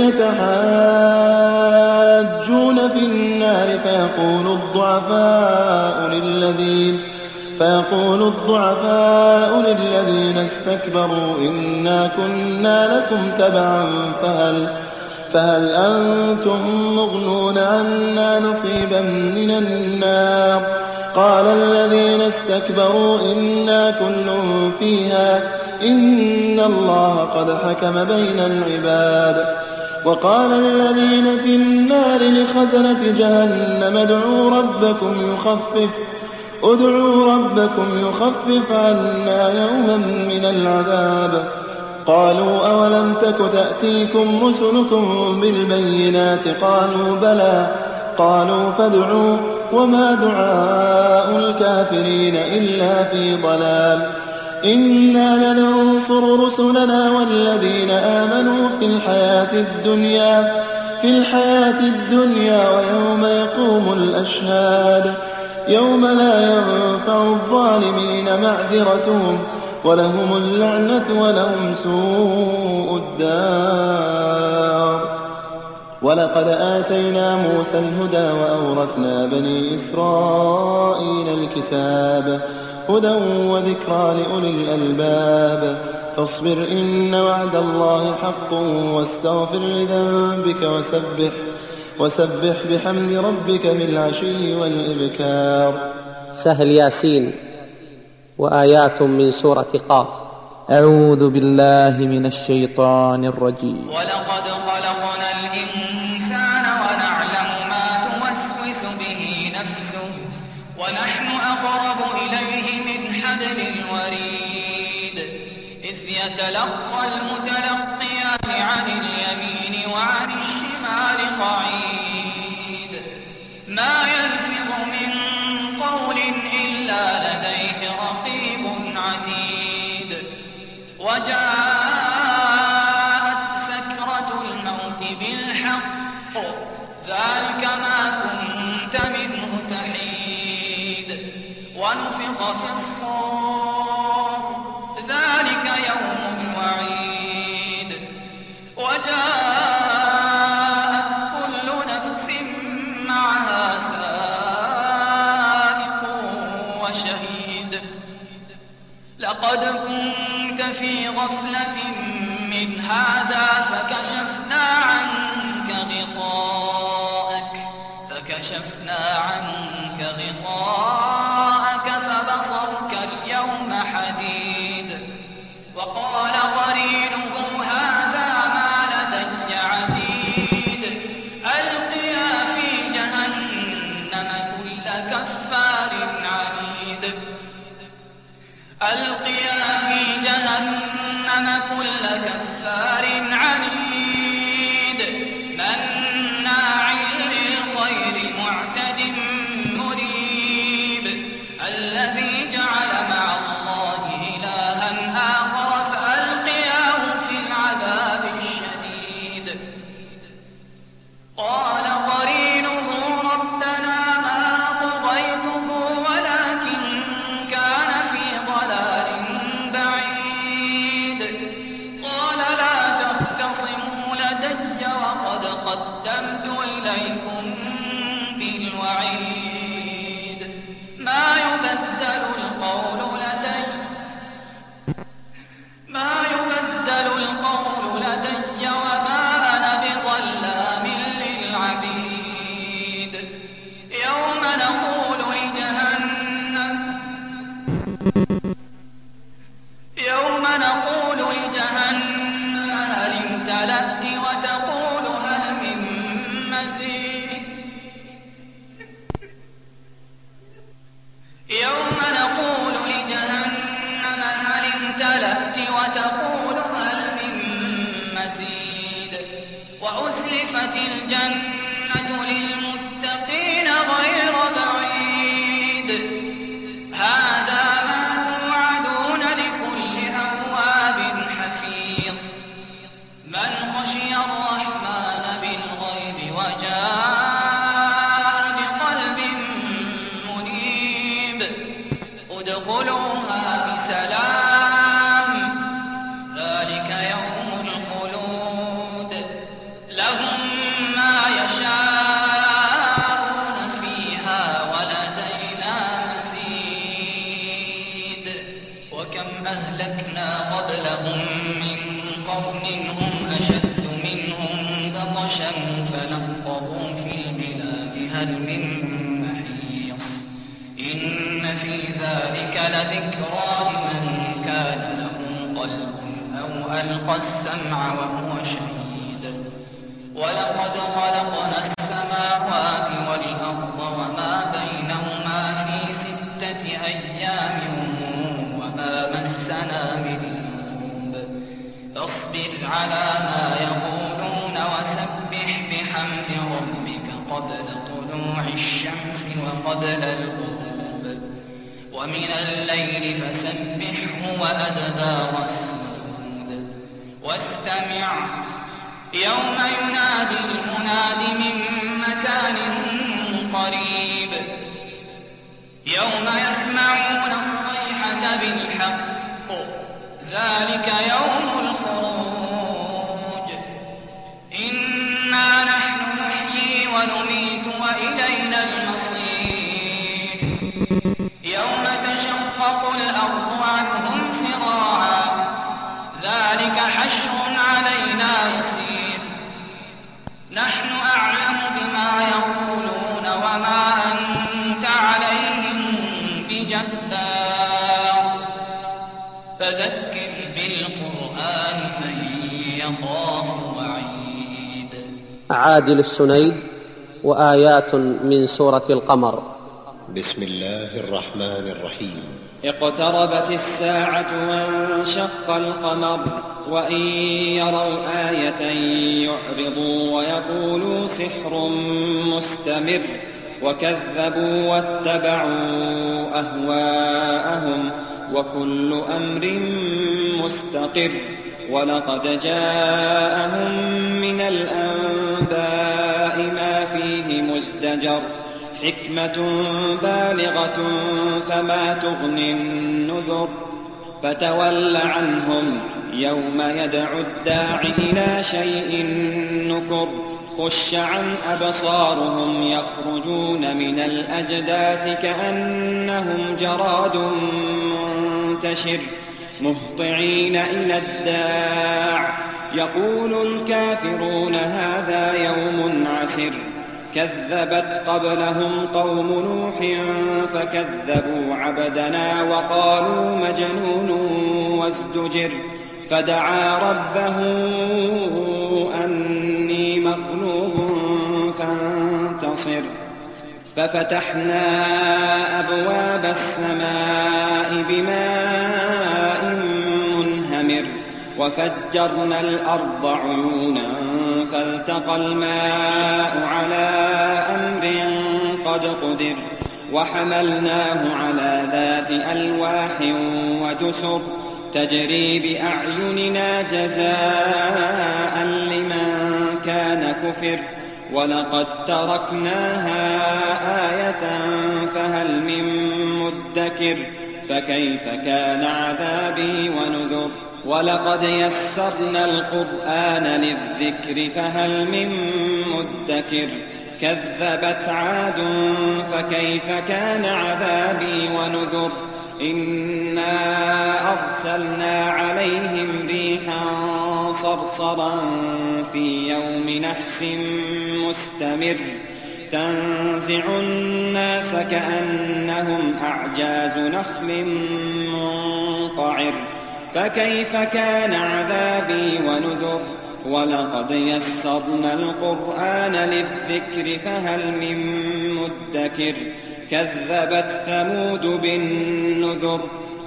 Speaker 7: يتحاجون في النار فيقول الضعفاء للذين فيقول الضعفاء للذين استكبروا إنا كنا لكم تبعا فهل فهل أنتم مغنون عنا نصيبا من النار؟ قال الذين استكبروا إنا كل فيها إن الله قد حكم بين العباد. وقال الذين في النار لخزنة جهنم ادعوا ربكم يخفف ادعوا ربكم يخفف عنا يوما من العذاب. قالوا أولم تك تأتيكم رسلكم بالبينات؟ قالوا بلى. قالوا فادعوا وما دعاء الكافرين إلا في ضلال. إنا لننصر رسلنا والذين آمنوا في الحياة الدنيا في الحياة الدنيا ويوم يقوم الأشهاد يوم لا ينفع الظالمين معذرتهم ولهم اللعنة ولهم سوء الدار. ولقد آتينا موسى الهدى وأورثنا بني إسرائيل الكتاب هدى وذكرى لأولي الألباب. فاصبر إن وعد الله حق واستغفر لذنبك وسبح وسبح بحمد ربك بالعشي والإبكار.
Speaker 9: سهل ياسين وآيات من سورة قاف.
Speaker 10: أعوذ بالله من الشيطان الرجيم.
Speaker 8: ولقد خلقنا الإنسان ونعلم ما توسوس به نفسه ونحن أقرب إليه من حبل الوريد إذ يتلقى المتلقيان عن اليمين وعن الشمال قعيد ما يلفظ من قول إلا لديه رقيب عتيد. وجاءت سكرة الموت بالحق ذلك ما كنت منه تحيد. ونفخ في الصور ذلك يوم الوعيد. وجاءت كل نفس معها سائق وشهيد. لقد كنت في غفلة من هذا فكشفنا عنك غطاءك فكشفنا عنك غطاءك فبصرك اليوم حديد. وقال قرينه هذا ما لدي عتيد. ألقيا في جهنم كل كفار عنيد. ألقيا في جهنم كل كفار عنيد مناع للخير معتد مريب الذي جعل مع الله إلها آخر فألقياه في العذاب الشديد. قال قرينه ربنا ما طغيته ولكن كان في ضلال بعيد. قال لا تختصموا لدي وقد قدمت إليكم بالوعيد ما يبدل القول لدي ما يبدل القول لدي وما أنا بظلام للعبيد. يوم نقول لجهنم يوم نقول لجهنم هل امتلأت وتقول هل من مزيد. يوم نقول لجهنم هل امتلأت وتقول هل من مزيد. وأزلفت الجنة للمتقين غير بعيد. هذا ما توعدون لكل أواب حفيظ من خشي الرحمن بالغيب وجاء بقلب منيب. ادخلوها بسلام ذلك يوم الخلود لهم ما يشاءون فيها ولدينا مزيد. وكم أهلكنا قبلهم من قرن هم أشد منهم بطشا هل من محيص إن في ذلك لذكرى لمن كان له قلب أو ألقى السمع وهو شهيد ولقد خلقنا السماوات والأرض وما بينهما في ستة أيام وما مسنا من لغوب فاصبر على ما يقولون وسبح بحمد ربك قبل طلوع الشمس وقبل الغروب ومن الليل فسبحه وأدبار السجود واستمع يوم ينادي المناد من مكان قريب يوم يسمعون الصيحة بالحق ذلك يوم الخروج إنا نحن نحيي ونميت وإلينا المصير يوم تشقق الأرض عنهم سراعا ذلك حشر علينا يسير نحن أعلم بما يقولون وما أنت عليهم بجبار فذكر بالقرآن من يخاف وعيد.
Speaker 9: عادل السنيد وآيات من سورة القمر.
Speaker 13: بسم الله الرحمن الرحيم.
Speaker 4: اقتربت الساعة وانشق القمر وإن يروا آية يعرضوا ويقولوا سحر مستمر وكذبوا واتبعوا أهواءهم وكل أمر مستقر ولقد جاءهم من الأنباء ما فيه مزدجر حكمة بالغة فما تغني النذر فتول عنهم يوم يدعو الداع إلى شيء نكر خش عن أبصارهم يخرجون من الأجداث كأنهم جراد منتشر مهطعين إلى الداع يقول الكافرون هذا يوم عسر كذبت قبلهم قوم نوح فكذبوا عبدنا وقالوا مجنون وازدجر فدعا ربه أني مغلوب فانتصر ففتحنا أبواب السماء بماء منهمر وفجرنا الأرض عيونا فالتقى الماء على أمر قد قدر وحملناه على ذات ألواح ودسر تجري بأعيننا جزاء لمن كان كفر ولقد تركناها آية فهل من مدكر فكيف كان عذابي ونذر ولقد يسرنا القرآن للذكر فهل من مدكر كذبت عاد فكيف كان عذابي ونذر إنا أرسلنا عليهم ريحا صرصرا في يوم نحس مستمر تنزع الناس كأنهم أعجاز نخل منقعر فكيف كان عذابي ونذر ولقد يسرنا القرآن للذكر فهل من مدكر كذبت ثمود بالنذر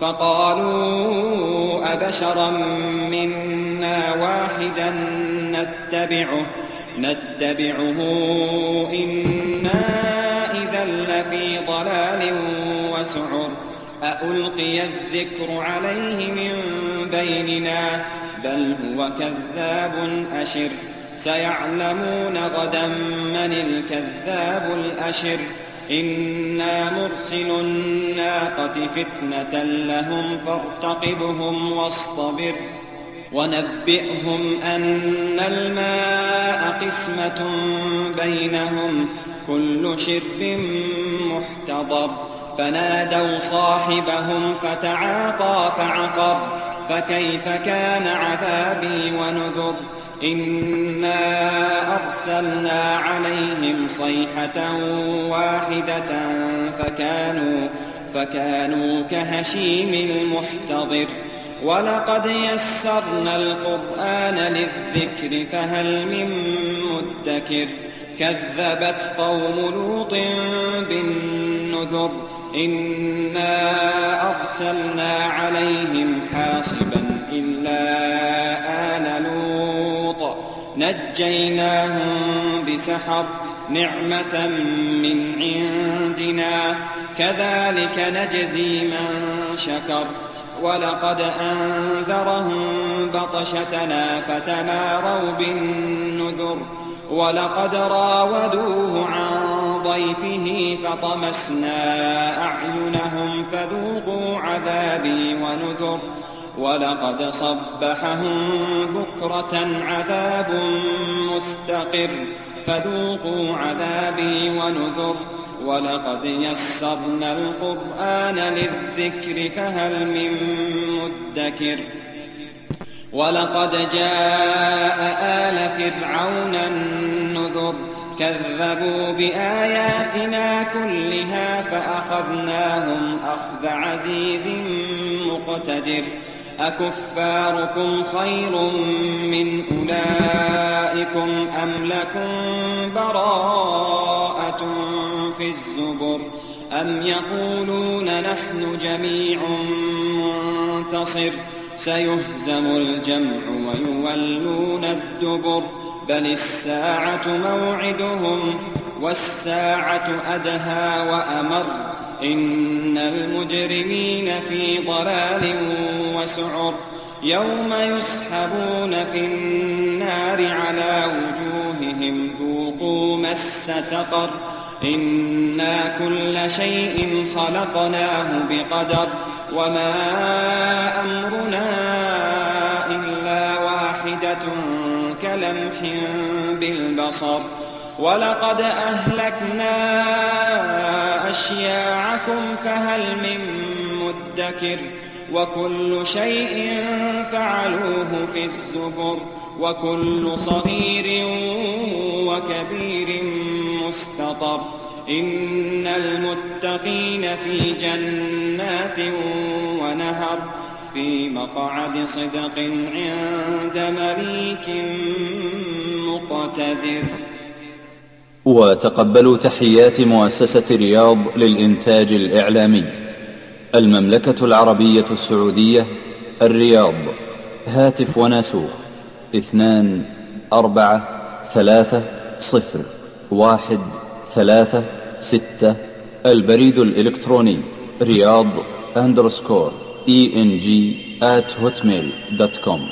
Speaker 4: فقالوا أبشرا منا واحدا نتبعه نتبعه إنا إذا لفي ضلال وسعر أألقي الذكر عليه من بيننا بل هو كذاب أشر سيعلمون غدا من الكذاب الأشر إنا مرسل الناقة فتنة لهم فارتقبهم واصطبر ونبئهم أن الماء قسمة بينهم كل شرب محتضر فنادوا صاحبهم فتعاطى فعقر فكيف كان عذابي ونذر إنا أرسلنا عليهم صيحة واحدة فكانوا, فكانوا كهشيم المحتضر ولقد يسرنا القرآن للذكر فهل من مدكر كذبت قوم لوط بالنذر إنا أرسلنا عليهم حاصبا إلا آل لوط نجيناهم بسحر نعمة من عندنا كذلك نجزي من شكر ولقد أنذرهم بطشتنا فتماروا بالنذر ولقد راودوه عن ضيفه فطمسنا أعينهم فذوقوا عذابي ونذر ولقد صبحهم بكرة عذاب مستقر فذوقوا عذابي ونذر ولقد يسرنا القرآن للذكر فهل من مدكر ولقد جاء آل فرعون النذر كذبوا بآياتنا كلها فأخذناهم أخذ عزيز مقتدر أكفاركم خير من أولئكم أم لكم براءة في الزبر أم يقولون نحن جميع منتصر سيهزم الجمع ويولون الدبر بل الساعة موعدهم والساعة أدهى وأمر إن المجرمين في ضلال وسعر يوم يسحبون في النار على وجوههم ذوقوا مس سقر إنا كل شيء خلقناه بقدر وما أمرنا إلا واحدة كلمح بالبصر ولقد أهلكنا أشياعكم فهل من مدكر وكل شيء فعلوه في الزبر وكل صغير وكبير مستطر إن المتقين في جنات ونهر في مقعد صدق عند مليك مقتدر.
Speaker 1: وتقبلوا تحيات مؤسسة رياض للإنتاج الإعلامي المملكة العربية السعودية الرياض. هاتف وناسوخ اثنان أربعة ثلاثة صفر واحد ثلاثة ستة. البريد الإلكتروني رياض أندرسكور إي إن جي آت هوتميل دوت كوم.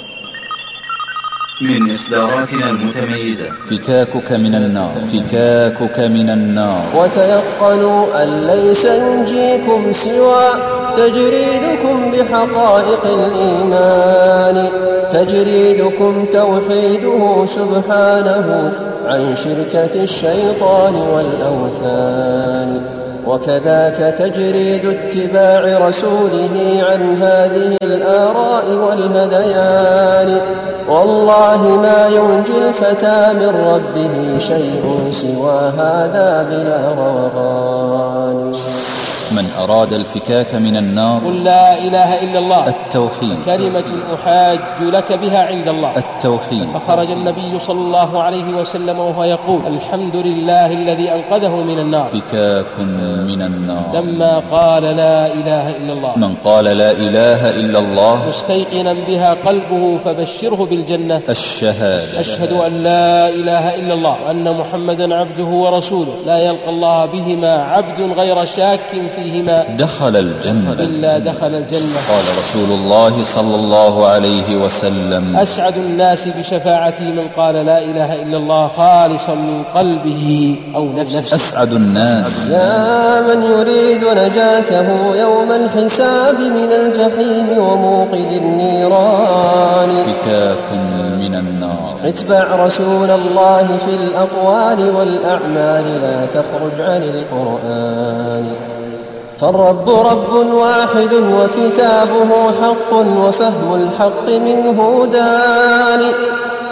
Speaker 1: من إصداراتنا المتميزة فكاكك من النار فكاكك من النار.
Speaker 14: وتيقنوا أن ليس ينجيكم سوى تجريدكم بحقائق الإيمان تجريدكم توحيده سبحانه عن شركة الشيطان والأوثان وكذاك تجريد اتباع رسوله عن هذه الآراء والهذيان والله ما ينجي الفتى من ربه شيء سوى هذا بلا روغان.
Speaker 1: من أراد الفكاك من النار
Speaker 15: قل لا إله إلا الله
Speaker 1: التوحيد
Speaker 15: كلمة أحاج لك بها عند الله
Speaker 1: التوحيد.
Speaker 15: فخرج النبي صلى الله عليه وسلم وهو يقول الحمد لله الذي أنقذه من النار.
Speaker 1: فكاك من النار
Speaker 15: لما قال لا إله إلا الله.
Speaker 1: من قال لا إله إلا الله
Speaker 15: مستيقنا بها قلبه فبشره بالجنة
Speaker 1: الشهادة
Speaker 15: أشهد أن لا إله إلا الله وأن محمدا عبده ورسوله لا يلقى الله بهما عبد غير شاك فيهما
Speaker 1: دخل الجنة
Speaker 15: إلا دخل الجنة.
Speaker 1: قال رسول الله صلى الله عليه وسلم
Speaker 15: أسعد الناس بشفاعتي من قال لا إله إلا الله خالصا من قلبه أو نفسه.
Speaker 1: أسعد الناس
Speaker 14: يا من يريد نجاته يوم الحساب من الجحيم وموقد النيران
Speaker 1: فكاك من النار.
Speaker 14: اتبع رسول الله في الأقوال والأعمال لا تخرج عن القرآن فالرب رب واحد وكتابه حق وفهم الحق منه دان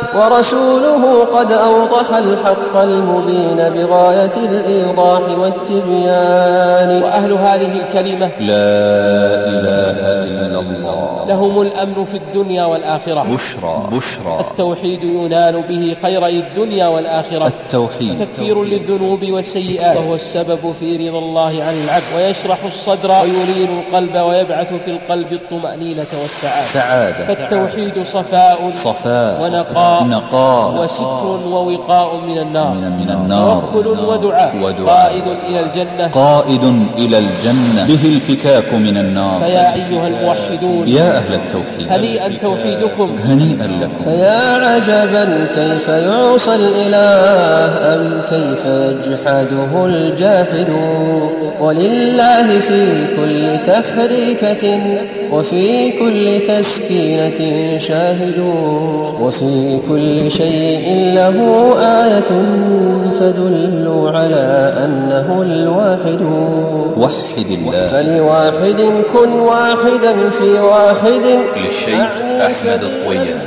Speaker 14: ورسوله قد أوضح الحق المبين بغاية الإيضاح والتبيان.
Speaker 15: وأهل هذه الكلمة
Speaker 1: لا إله إلا الله
Speaker 15: لهم الأمن في الدنيا والآخرة.
Speaker 1: بشرى بشرى
Speaker 15: التوحيد ينال به خيري الدنيا والآخرة.
Speaker 1: التوحيد
Speaker 15: تكفير للذنوب والسيئات، وهو السبب في رضا الله عن العبد، ويشرح الصدر ويلين القلب ويبعث في القلب الطمأنينة والسعادة.
Speaker 1: سعادة.
Speaker 15: فالتوحيد صفاء
Speaker 1: صفاء
Speaker 15: ونقاء
Speaker 1: نقاء
Speaker 15: وستر ووقاء من النار.
Speaker 1: من, من النار
Speaker 15: توكل ودعاء.
Speaker 1: ودعاء
Speaker 15: قائد إلى الجنة
Speaker 1: قائد إلى الجنة به الفكاك من النار.
Speaker 15: فيا أيها الموحدون
Speaker 1: يا أهل التوحيد
Speaker 15: هنيئا توحيدكم
Speaker 1: هنيئا لكم.
Speaker 14: فيا عجبا كيف يعصى الإله أم كيف يجحده الجاحد. ولله في كل تحريكة وفي كل تسكينة شاهد. وفي كل شيء له آية تدل على أنه الواحد.
Speaker 1: وحد الله.
Speaker 14: فلواحد كن واحدا في واحد.
Speaker 1: للشيخ أحمد الطويل.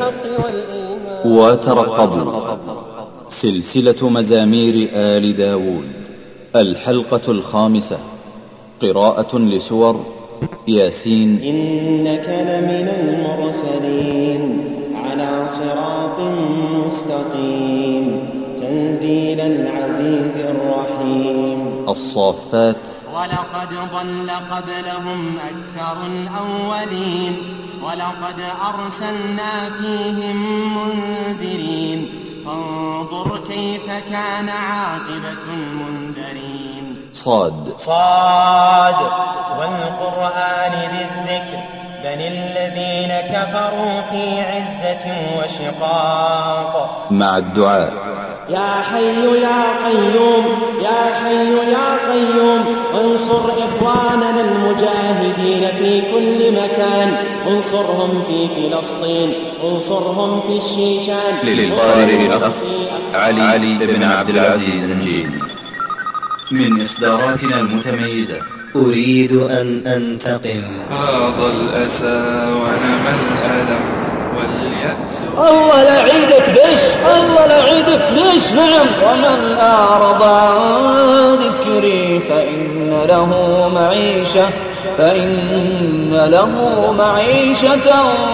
Speaker 1: وترقبوا سلسلة مزامير آل داود الحلقة الخامسة، قراءة لسور ياسين.
Speaker 16: إنك لمن المرسلين على صراط مستقيم تنزيل العزيز الرحيم.
Speaker 1: الصافات.
Speaker 2: ولقد ضل قبلهم أكثر الأولين ولقد أرسلنا فيهم منذرين فانظر كيف كان عاقبة المنذرين.
Speaker 1: صاد.
Speaker 16: صاد والقرآن ذي الذكر بل الذين كفروا في عزة وشقاق.
Speaker 1: مع الدعاء.
Speaker 2: يا حي يا قيوم يا حي يا قيوم انصر إخواننا المجاهدين في كل مكان، انصرهم في فلسطين، انصرهم في الشيشان.
Speaker 1: للقارئ الأخ علي, علي بن عبد العزيز الزنجيري. من إصداراتنا المتميزة.
Speaker 17: أريد أن أنتقم.
Speaker 18: هذا الأسى ونمى الألم واليأس.
Speaker 19: الله لا عيدك بش الله لا عيدك بش نعم. ومن أعرض عن ذكري فإن له معيشة فإن له معيشة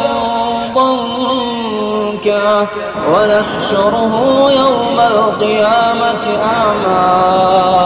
Speaker 19: ضنكا ونحشره يوم القيامة أعمى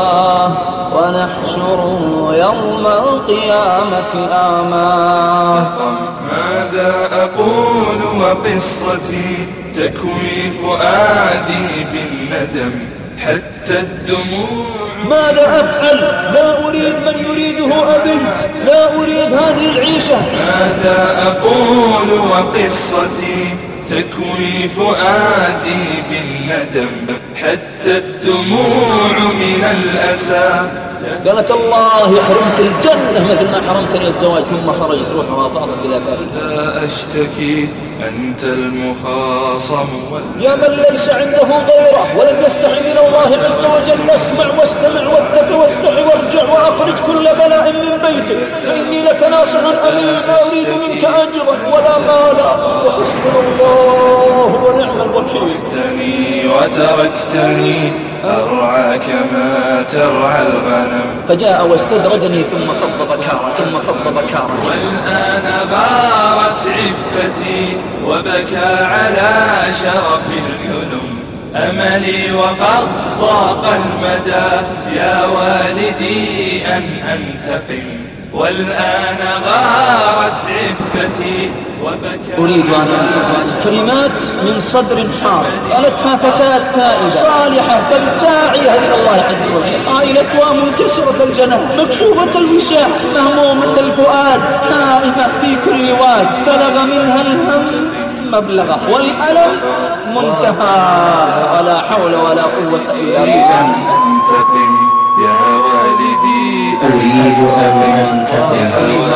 Speaker 19: ونحشره يوم القيامة أعمى.
Speaker 18: ماذا أقول وقصتي تكوي فؤادي بالندم حتى الدموع.
Speaker 19: ماذا أفعل؟ لا أريد من يريده أبي، لا أريد هذه العيشة.
Speaker 18: ماذا أقول وقصتي تكوي فؤادي بالندم حتى الدموع من الأسى.
Speaker 19: قالت الله يحرمك الجنة مثل ما حرمتني الزواج، ثم خرجت روحها وفاضت إلى بالي.
Speaker 18: لا أشتكي أنت المخاصم
Speaker 19: يا من ليس عنده غيره ولم يستحي من الله عز وجل. اسمع واستمع واتق واستحي وارجع وأخرج كل بلاء من بيتك فإني لك ناصح أمين لا أريد منك أجرا ولا مالا وحسبنا الله ونعم الوكيل.
Speaker 18: تركتني وتركتني أرعى كما ترعى الغنم.
Speaker 19: فجاء واستدرجني ثم فض بكارة ثم فض بكارة.
Speaker 18: والآن غارت عفتي وبكى على شرف الحلم أملي وقد ضاق المدى يا والدي أن أنتقم. والآن غارت عفتي وبكى.
Speaker 19: أريد أن أنتقم. كلمات من صدر حار قالتها فتاة تائبة صالحة بل داعية إلى الله عز وجل، قائلة ومنكسرة الجناح مكشوفة الوشاح مهمومة الفؤاد نائمة في كل واد فلغ منها الهم مبلغه والألم منتهى ولا حول ولا قوة إلا بالله.
Speaker 18: أنتقم يا والدي
Speaker 17: أريد أن أنتقم.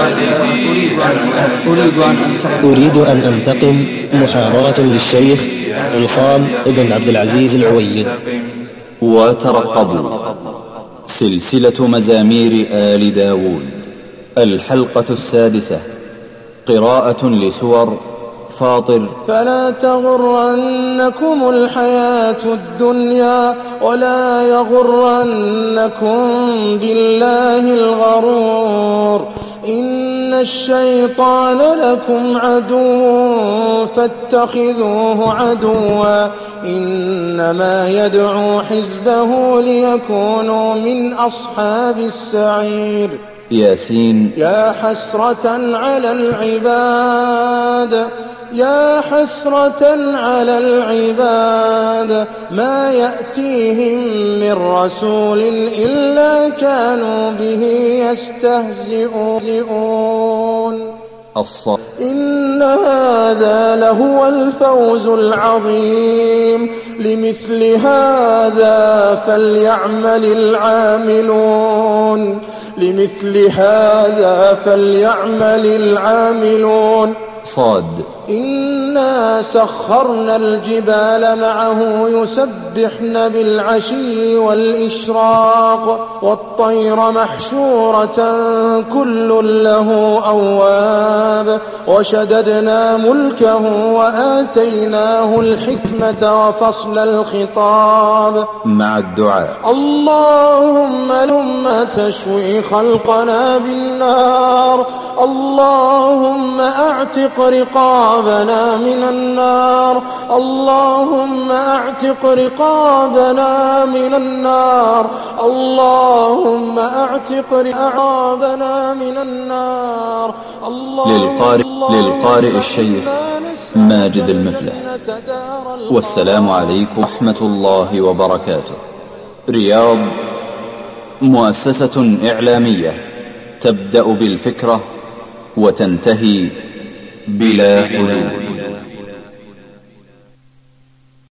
Speaker 19: أريد أن أنتقم.
Speaker 17: أريد أن أنتقم. محاضرة للشيخ عصام ابن عبد العزيز العويد.
Speaker 1: وترقبوا سلسلة مزامير آل داود الحلقة السادسة، قراءة لسور فاطر
Speaker 6: فلا تغرنكم الحياة الدنيا ولا يغرنكم بالله الغرور إن الشيطان لكم عدو فاتخذوه عدوا إنما يدعو حزبه ليكونوا من أصحاب السعير.
Speaker 1: ياسين.
Speaker 6: يا حسرة على العباد يا حسرة على العباد ما يأتيهم من رسول إلا كانوا به يستهزئون.
Speaker 1: الصف.
Speaker 6: إن هذا لهو الفوز العظيم لمثل هذا فليعمل العاملون لمثل هذا فليعمل العاملون.
Speaker 1: صاد.
Speaker 6: إنا سخرنا الجبال معه يسبحن بالعشي والإشراق والطير محشورة كل له أواب وشددنا ملكه وآتيناه الحكمة وفصل الخطاب.
Speaker 1: مع الدعاء.
Speaker 6: اللهم لما تشوي خلقنا بالنار اللهم أعتق رقابنا من النار اللهم أعتق رقابنا من النار اللهم أعتق رقابنا من النار.
Speaker 1: للقارئ, للقارئ الشيخ ماجد المفلح. والسلام عليكم ورحمة الله وبركاته. رياض مؤسسة إعلامية تبدأ بالفكرة وتنتهي بلا حلول.